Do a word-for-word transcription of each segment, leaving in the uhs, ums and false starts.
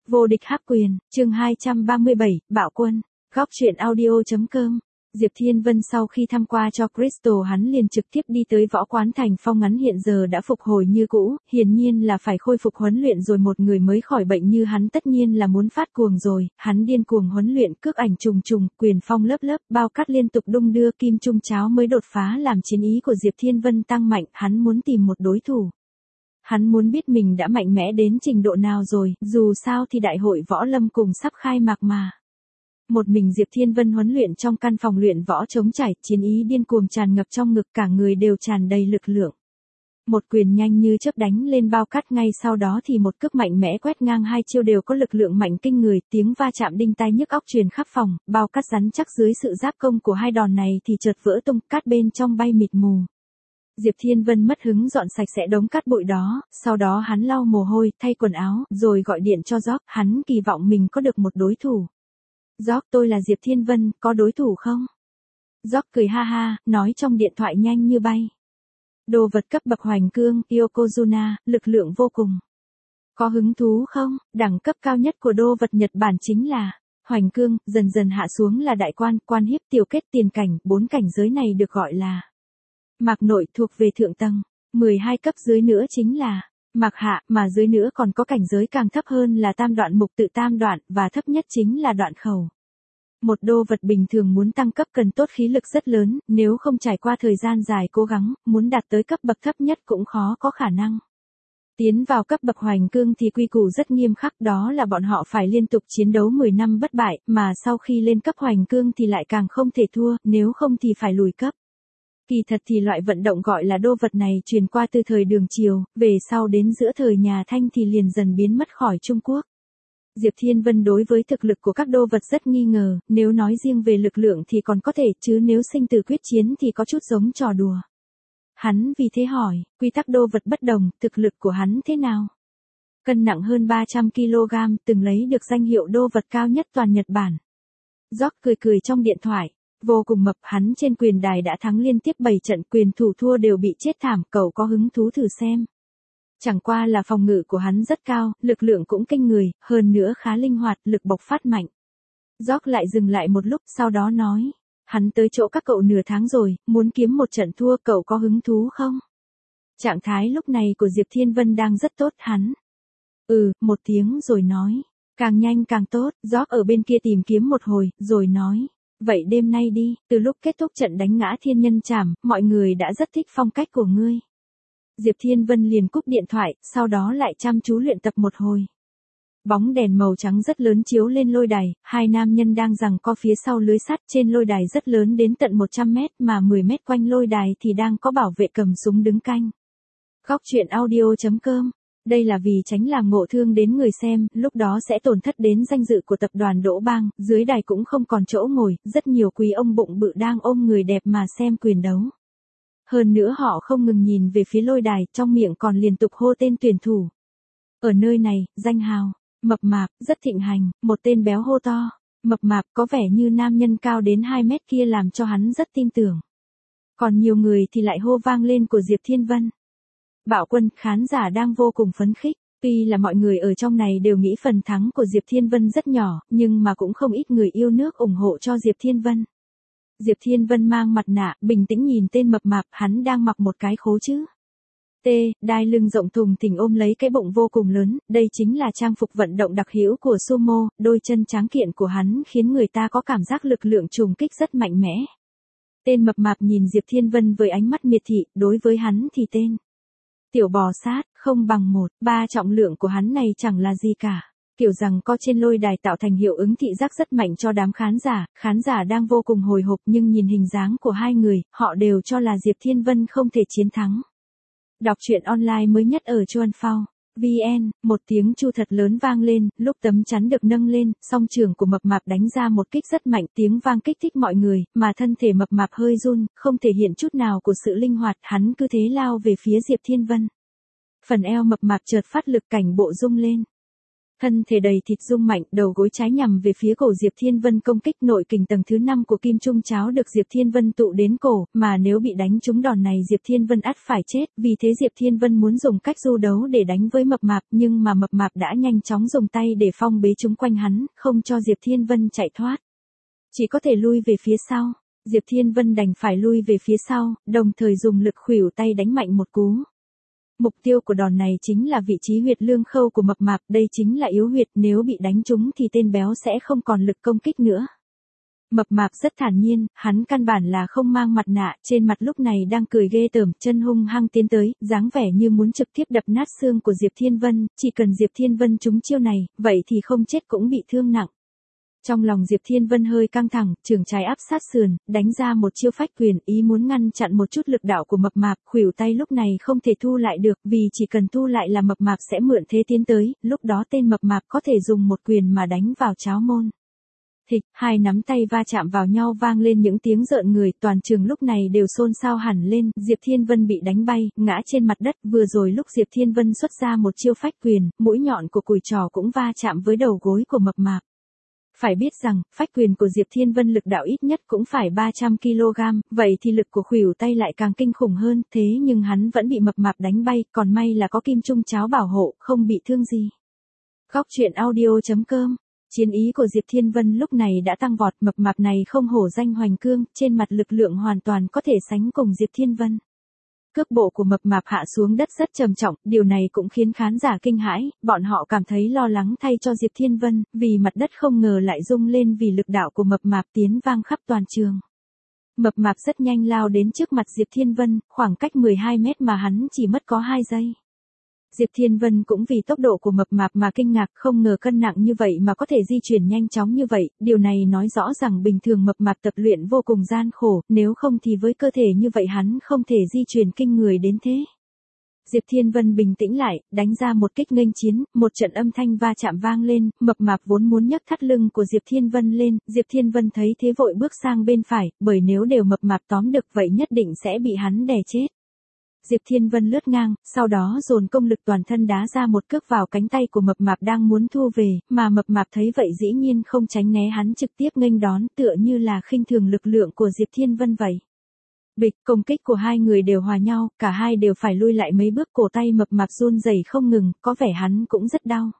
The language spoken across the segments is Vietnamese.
Vô địch hắc quyền, chương hai trăm ba mươi bảy, Bạo Quân, góc truyện audio.com. Diệp Thiên Vân sau khi thăm qua cho Crystal hắn liền trực tiếp đi tới võ quán Thành Phong, ngắn hiện giờ đã phục hồi như cũ, hiển nhiên là phải khôi phục huấn luyện rồi. Một người mới khỏi bệnh như hắn tất nhiên là muốn phát cuồng rồi, hắn điên cuồng huấn luyện, cước ảnh trùng trùng, quyền phong lớp lớp, bao cắt liên tục đung đưa, kim trung cháo mới đột phá làm chiến ý của Diệp Thiên Vân tăng mạnh, hắn muốn tìm một đối thủ. Hắn muốn biết mình đã mạnh mẽ đến trình độ nào rồi, dù sao thì đại hội võ lâm cùng sắp khai mạc mà. Một mình Diệp Thiên Vân huấn luyện trong căn phòng luyện võ trống trải, chiến ý điên cuồng tràn ngập trong ngực, cả người đều tràn đầy lực lượng. Một quyền nhanh như chớp đánh lên bao cắt, ngay sau đó thì một cước mạnh mẽ quét ngang, hai chiêu đều có lực lượng mạnh kinh người, tiếng va chạm đinh tai nhức óc truyền khắp phòng, bao cắt rắn chắc dưới sự giáp công của hai đòn này thì chợt vỡ tung, cát bên trong bay mịt mù. Diệp Thiên Vân mất hứng dọn sạch sẽ đống cát bụi đó, sau đó hắn lau mồ hôi, thay quần áo, rồi gọi điện cho Jock, hắn kỳ vọng mình có được một đối thủ. Jock, tôi là Diệp Thiên Vân, có đối thủ không? Jock cười ha ha, nói trong điện thoại nhanh như bay. Đồ vật cấp bậc Hoành Cương, Yokozuna, lực lượng vô cùng. Có hứng thú không? Đẳng cấp cao nhất của đô vật Nhật Bản chính là Hoành Cương, dần dần hạ xuống là đại quan, quan hiếp, tiểu kết, tiền cảnh, bốn cảnh giới này được gọi là Mạc nội, thuộc về thượng tầng, mười hai cấp dưới nữa chính là Mạc hạ, mà dưới nữa còn có cảnh giới càng thấp hơn là tam đoạn mục tự tam đoạn, và thấp nhất chính là đoạn khẩu. Một đô vật bình thường muốn tăng cấp cần tốt khí lực rất lớn, nếu không trải qua thời gian dài cố gắng, muốn đạt tới cấp bậc thấp nhất cũng khó có khả năng. Tiến vào cấp bậc Hoành Cương thì quy củ rất nghiêm khắc, đó là bọn họ phải liên tục chiến đấu mười năm bất bại, mà sau khi lên cấp Hoành Cương thì lại càng không thể thua, nếu không thì phải lùi cấp. Kỳ thật thì loại vận động gọi là đô vật này truyền qua từ thời Đường Triều, về sau đến giữa thời nhà Thanh thì liền dần biến mất khỏi Trung Quốc. Diệp Thiên Vân đối với thực lực của các đô vật rất nghi ngờ, nếu nói riêng về lực lượng thì còn có thể, chứ nếu sinh tử quyết chiến thì có chút giống trò đùa. Hắn vì thế hỏi, quy tắc đô vật bất đồng, thực lực của hắn thế nào? Cân nặng hơn ba trăm ki lô gam, từng lấy được danh hiệu đô vật cao nhất toàn Nhật Bản. Jock cười cười trong điện thoại. Vô cùng mập, hắn trên quyền đài đã thắng liên tiếp bảy trận, quyền thủ thua đều bị chết thảm, cậu có hứng thú thử xem. Chẳng qua là phòng ngự của hắn rất cao, lực lượng cũng kinh người, hơn nữa khá linh hoạt, lực bộc phát mạnh. Jock lại dừng lại một lúc, sau đó nói, hắn tới chỗ các cậu nửa tháng rồi, muốn kiếm một trận thua, cậu có hứng thú không? Trạng thái lúc này của Diệp Thiên Vân đang rất tốt, hắn. Ừ, một tiếng rồi nói, càng nhanh càng tốt. Jock ở bên kia tìm kiếm một hồi, rồi nói. Vậy đêm nay đi, từ lúc kết thúc trận đánh ngã thiên nhân trảm, mọi người đã rất thích phong cách của ngươi. Diệp Thiên Vân liền cúp điện thoại, sau đó lại chăm chú luyện tập một hồi. Bóng đèn màu trắng rất lớn chiếu lên lôi đài, hai nam nhân đang giằng co phía sau lưới sắt, trên lôi đài rất lớn đến tận một trăm mét, mà mười mét quanh lôi đài thì đang có bảo vệ cầm súng đứng canh. Góc truyện audio.com. Đây là vì tránh làm ngộ thương đến người xem, lúc đó sẽ tổn thất đến danh dự của tập đoàn Đỗ Bang, dưới đài cũng không còn chỗ ngồi, rất nhiều quý ông bụng bự đang ôm người đẹp mà xem quyền đấu. Hơn nữa họ không ngừng nhìn về phía lôi đài, trong miệng còn liên tục hô tên tuyển thủ. Ở nơi này, danh hào, mập mạp, rất thịnh hành, một tên béo hô to, mập mạp có vẻ như nam nhân cao đến hai mét kia làm cho hắn rất tin tưởng. Còn nhiều người thì lại hô vang lên của Diệp Thiên Vân. Bạo Quân, khán giả đang vô cùng phấn khích, tuy là mọi người ở trong này đều nghĩ phần thắng của Diệp Thiên Vân rất nhỏ, nhưng mà cũng không ít người yêu nước ủng hộ cho Diệp Thiên Vân. Diệp Thiên Vân mang mặt nạ, bình tĩnh nhìn tên mập mạp, hắn đang mặc một cái khố chứ. T, đai lưng rộng thùng thình ôm lấy cái bụng vô cùng lớn, đây chính là trang phục vận động đặc hữu của sumo, đôi chân tráng kiện của hắn khiến người ta có cảm giác lực lượng trùng kích rất mạnh mẽ. Tên mập mạp nhìn Diệp Thiên Vân với ánh mắt miệt thị, đối với hắn thì tên tiểu bò sát, không bằng một, ba trọng lượng của hắn này chẳng là gì cả. Kiểu rằng có trên lôi đài tạo thành hiệu ứng thị giác rất mạnh cho đám khán giả, khán giả đang vô cùng hồi hộp nhưng nhìn hình dáng của hai người, họ đều cho là Diệp Thiên Vân không thể chiến thắng. Đọc truyện online mới nhất ở Chuan Phao. vê en, một tiếng chu thật lớn vang lên, lúc tấm chắn được nâng lên, song trường của mập mạp đánh ra một kích rất mạnh, tiếng vang kích thích mọi người, mà thân thể mập mạp hơi run, không thể hiện chút nào của sự linh hoạt, hắn cứ thế lao về phía Diệp Thiên Vân. Phần eo mập mạp chợt phát lực, cảnh bộ rung lên. Thân thể đầy thịt rung mạnh, đầu gối trái nhằm về phía cổ Diệp Thiên Vân công kích nội kình tầng thứ năm của kim trung cháo được Diệp Thiên Vân tụ đến cổ, mà nếu bị đánh trúng đòn này Diệp Thiên Vân ắt phải chết, vì thế Diệp Thiên Vân muốn dùng cách du đấu để đánh với mập mạp, nhưng mà mập mạp đã nhanh chóng dùng tay để phong bế chúng quanh hắn, không cho Diệp Thiên Vân chạy thoát. Chỉ có thể lui về phía sau, Diệp Thiên Vân đành phải lui về phía sau, đồng thời dùng lực khuỷu tay đánh mạnh một cú. Mục tiêu của đòn này chính là vị trí huyệt lương khâu của mập mạp, đây chính là yếu huyệt, nếu bị đánh trúng thì tên béo sẽ không còn lực công kích nữa. Mập mạp rất thản nhiên, hắn căn bản là không mang mặt nạ, trên mặt lúc này đang cười ghê tởm, chân hung hăng tiến tới, dáng vẻ như muốn trực tiếp đập nát xương của Diệp Thiên Vân, chỉ cần Diệp Thiên Vân trúng chiêu này, vậy thì không chết cũng bị thương nặng. Trong lòng Diệp Thiên Vân hơi căng thẳng, trường trái áp sát sườn, đánh ra một chiêu phách quyền, ý muốn ngăn chặn một chút lực đạo của mập mạp, khuỷu tay lúc này không thể thu lại được, vì chỉ cần thu lại là mập mạp sẽ mượn thế tiến tới, lúc đó tên mập mạp có thể dùng một quyền mà đánh vào cháo môn. Thịch, hai nắm tay va chạm vào nhau vang lên những tiếng rợn người, toàn trường lúc này đều xôn xao hẳn lên, Diệp Thiên Vân bị đánh bay, ngã trên mặt đất, vừa rồi lúc Diệp Thiên Vân xuất ra một chiêu phách quyền, mũi nhọn của cùi trò cũng va chạm với đầu gối của mập mạp. Phải biết rằng, phách quyền của Diệp Thiên Vân lực đạo ít nhất cũng phải ba trăm ki lô gam, vậy thì lực của khuỷu tay lại càng kinh khủng hơn, thế nhưng hắn vẫn bị mập mạp đánh bay, còn may là có kim trung cháo bảo hộ, không bị thương gì. Góc truyện audio chấm com. Chiến ý của Diệp Thiên Vân lúc này đã tăng vọt, mập mạp này không hổ danh hoành cương, trên mặt lực lượng hoàn toàn có thể sánh cùng Diệp Thiên Vân. Cước bộ của mập mạp hạ xuống đất rất trầm trọng, điều này cũng khiến khán giả kinh hãi, bọn họ cảm thấy lo lắng thay cho Diệp Thiên Vân, vì mặt đất không ngờ lại rung lên vì lực đạo của mập mạp tiến vang khắp toàn trường. Mập mạp rất nhanh lao đến trước mặt Diệp Thiên Vân, khoảng cách mười hai mét mà hắn chỉ mất có hai giây. Diệp Thiên Vân cũng vì tốc độ của mập mạp mà kinh ngạc, không ngờ cân nặng như vậy mà có thể di chuyển nhanh chóng như vậy, điều này nói rõ rằng bình thường mập mạp tập luyện vô cùng gian khổ, nếu không thì với cơ thể như vậy hắn không thể di chuyển kinh người đến thế. Diệp Thiên Vân bình tĩnh lại, đánh ra một kích nghênh chiến, một trận âm thanh va chạm vang lên, mập mạp vốn muốn nhấc thắt lưng của Diệp Thiên Vân lên, Diệp Thiên Vân thấy thế vội bước sang bên phải, bởi nếu đều mập mạp tóm được vậy nhất định sẽ bị hắn đè chết. Diệp Thiên Vân lướt ngang, sau đó dồn công lực toàn thân đá ra một cước vào cánh tay của mập mạp đang muốn thu về, mà mập mạp thấy vậy dĩ nhiên không tránh né hắn trực tiếp nghênh đón, tựa như là khinh thường lực lượng của Diệp Thiên Vân vậy. Bịch, công kích của hai người đều hòa nhau, cả hai đều phải lui lại mấy bước, cổ tay mập mạp run rẩy không ngừng, có vẻ hắn cũng rất đau.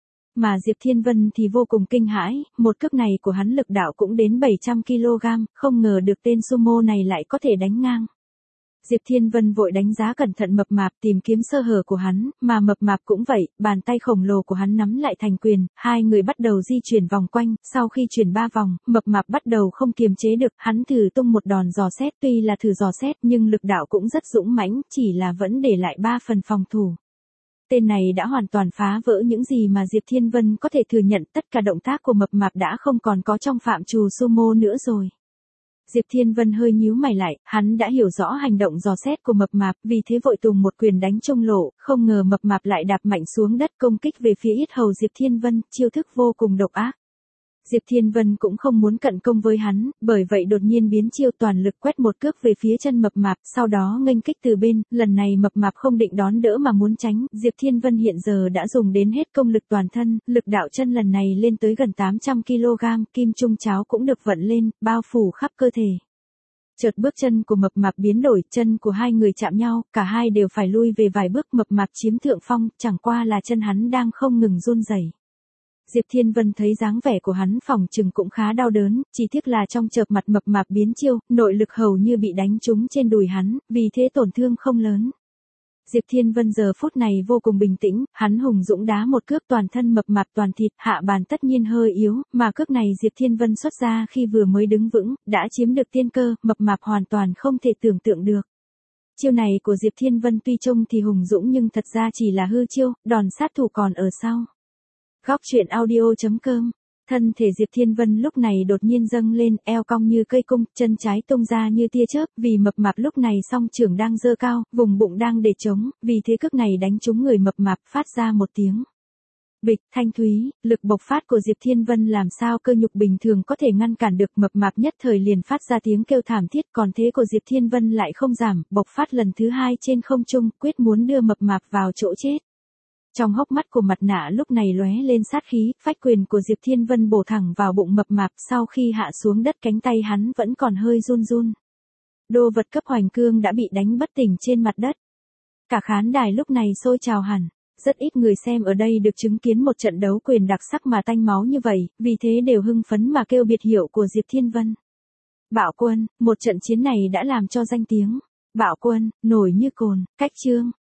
Mà Diệp Thiên Vân thì vô cùng kinh hãi, một cước này của hắn lực đạo cũng đến bảy trăm ki lô gam, không ngờ được tên sumo này lại có thể đánh ngang. Diệp Thiên Vân vội đánh giá cẩn thận mập mạp tìm kiếm sơ hở của hắn, mà mập mạp cũng vậy, bàn tay khổng lồ của hắn nắm lại thành quyền, hai người bắt đầu di chuyển vòng quanh, sau khi chuyển ba vòng, mập mạp bắt đầu không kiềm chế được, hắn thử tung một đòn dò xét, tuy là thử dò xét nhưng lực đạo cũng rất dũng mãnh, chỉ là vẫn để lại ba phần phòng thủ. Tên này đã hoàn toàn phá vỡ những gì mà Diệp Thiên Vân có thể thừa nhận, tất cả động tác của mập mạp đã không còn có trong phạm trù sumo nữa rồi. Diệp Thiên Vân hơi nhíu mày lại, hắn đã hiểu rõ hành động dò xét của mập mạp, vì thế vội tùng một quyền đánh trung lộ, không ngờ mập mạp lại đạp mạnh xuống đất công kích về phía yết hầu Diệp Thiên Vân, chiêu thức vô cùng độc ác. Diệp Thiên Vân cũng không muốn cận công với hắn, bởi vậy đột nhiên biến chiêu toàn lực quét một cước về phía chân mập mạp, sau đó nghênh kích từ bên, lần này mập mạp không định đón đỡ mà muốn tránh, Diệp Thiên Vân hiện giờ đã dùng đến hết công lực toàn thân, lực đạo chân lần này lên tới gần tám trăm ki lô gam, kim trung cháo cũng được vận lên, bao phủ khắp cơ thể. Chợt bước chân của mập mạp biến đổi, chân của hai người chạm nhau, cả hai đều phải lui về vài bước, mập mạp chiếm thượng phong, chẳng qua là chân hắn đang không ngừng run rẩy. Diệp Thiên Vân thấy dáng vẻ của hắn phòng chừng cũng khá đau đớn, chỉ tiếc là trong chợp mặt mập mạp biến chiêu, nội lực hầu như bị đánh trúng trên đùi hắn, vì thế tổn thương không lớn. Diệp Thiên Vân giờ phút này vô cùng bình tĩnh, hắn hùng dũng đá một cước toàn thân mập mạp toàn thịt, hạ bàn tất nhiên hơi yếu, mà cước này Diệp Thiên Vân xuất ra khi vừa mới đứng vững, đã chiếm được tiên cơ, mập mạp hoàn toàn không thể tưởng tượng được. Chiêu này của Diệp Thiên Vân tuy trông thì hùng dũng nhưng thật ra chỉ là hư chiêu, đòn sát thủ còn ở sau. Góc truyện audio chấm com. Thân thể Diệp Thiên Vân lúc này đột nhiên dâng lên, eo cong như cây cung, chân trái tung ra như tia chớp, vì mập mạp lúc này song trưởng đang giơ cao, vùng bụng đang để trống, vì thế cước này đánh trúng người mập mạp, phát ra một tiếng bịch thanh thúy, lực bộc phát của Diệp Thiên Vân làm sao cơ nhục bình thường có thể ngăn cản được, mập mạp nhất thời liền phát ra tiếng kêu thảm thiết, còn thế của Diệp Thiên Vân lại không giảm, bộc phát lần thứ hai trên không trung, quyết muốn đưa mập mạp vào chỗ chết. Trong hốc mắt của mặt nạ lúc này lóe lên sát khí, phách quyền của Diệp Thiên Vân bổ thẳng vào bụng mập mạp, sau khi hạ xuống đất cánh tay hắn vẫn còn hơi run run. Đô vật cấp hoành cương đã bị đánh bất tỉnh trên mặt đất. Cả khán đài lúc này sôi trào hẳn. Rất ít người xem ở đây được chứng kiến một trận đấu quyền đặc sắc mà tanh máu như vậy, vì thế đều hưng phấn mà kêu biệt hiệu của Diệp Thiên Vân. Bạo Quân, một trận chiến này đã làm cho danh tiếng. Bạo Quân, nổi như cồn, cách chương.